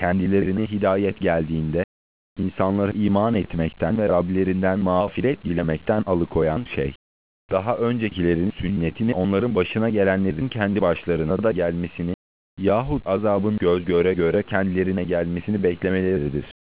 kendilerine hidayet geldiğinde, insanları iman etmekten ve Rablerinden mağfiret dilemekten alıkoyan şey, daha öncekilerin sünnetini onların başına gelenlerin kendi başlarına da gelmesini, yahut azabın göz göre göre kendilerine gelmesini beklemeleridir.